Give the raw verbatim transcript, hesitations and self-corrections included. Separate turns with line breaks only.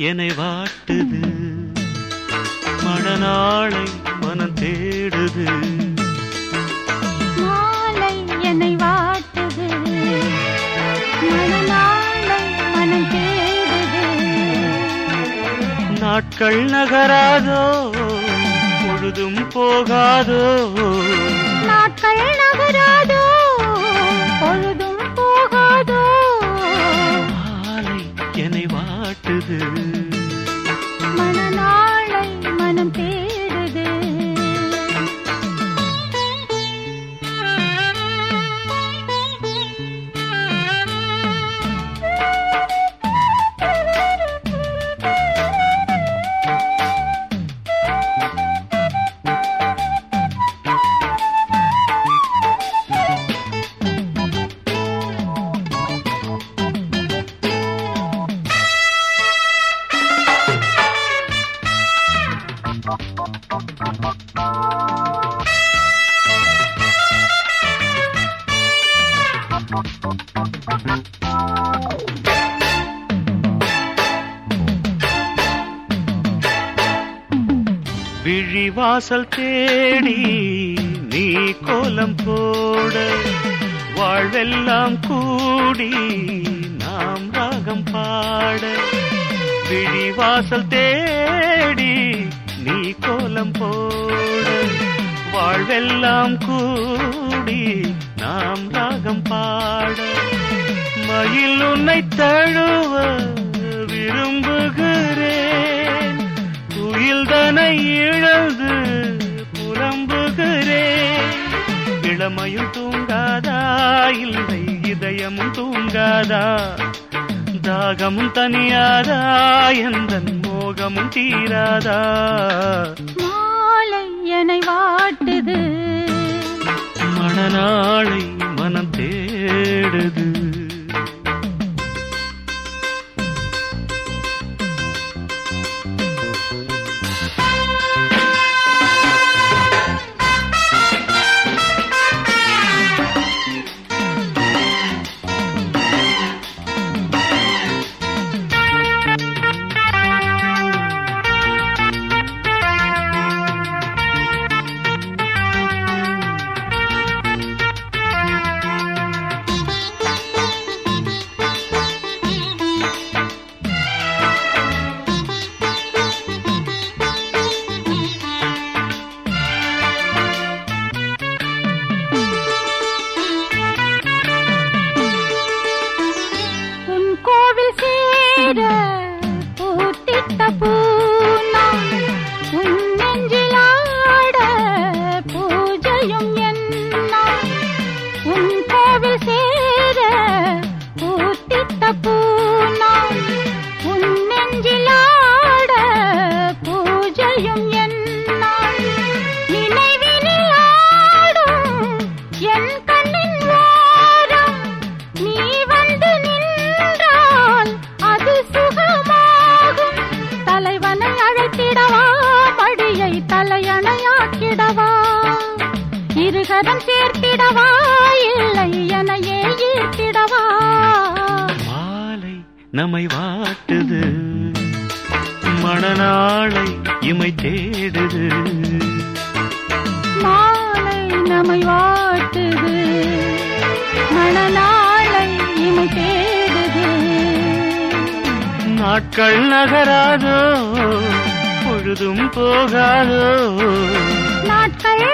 என்னை வாட்டுது, மணநாளை மனம் தேடுது.
மாலை என்னை வாட்டுது, மணநாளை மனம் தேடுது.
நாட்கள் நகராதோ, பொழுதும் போகாதோ.
நாட்கள் நகராதோ, பொழுதும் போகாதோ.
மாலை என்னை வாட்டுது,
மணநாளை மனம் தேடுது.
விழிவாசல் தேடி நீ கோலம் போட, வாழ்வெல்லாம் கூடி நாம் ராகம் பாட. விழிவாசல் தேடி நீ கோலம் போட, வாழ்வெல்லாம் கூடி நாம் ராகம் பாட. மயில் உன்னை தழுவ விரும்புகிறேன், துயில்தனை இழந்து புலம்புகிறேன். இளமையும் தூங்காதா, இல்லை இதயமும் தூங்காதா. தாகமும் தனியாதா, எந்தன் மோகமும் தீராதா.
மாலை என்னை வாட்டுது,
மணநாளை மனம் தேடுது.
பூத்திட்ட பூனா உன் நெஞ்சிலாட பூஜையும் என்ன. உன் கோவில் சேர பூத்திட்ட பூனா உன் நெஞ்சிலாட பூஜையும் என்ன. நினைவினில் ஆடும் என் கண்ணின் ஓரம் நீ வந்து நின்றால் அது சுகமாகும். தலைவனை அழைத்திடவா, படியை தலையணையாக்கிடவா, இருகரம் சேர்த்திடவா, இல்லை எனையே ஈர்த்திடவா.
மாலை நம்மை வாட்டுது, மணநாளை இமை தேடுது.
மாலை நம்மை வாட்டுது, மணநாளை இமை தேடுது.
நாட்கள் நகராதோ, பொழுதும் போகாதோ.
நாட்கள்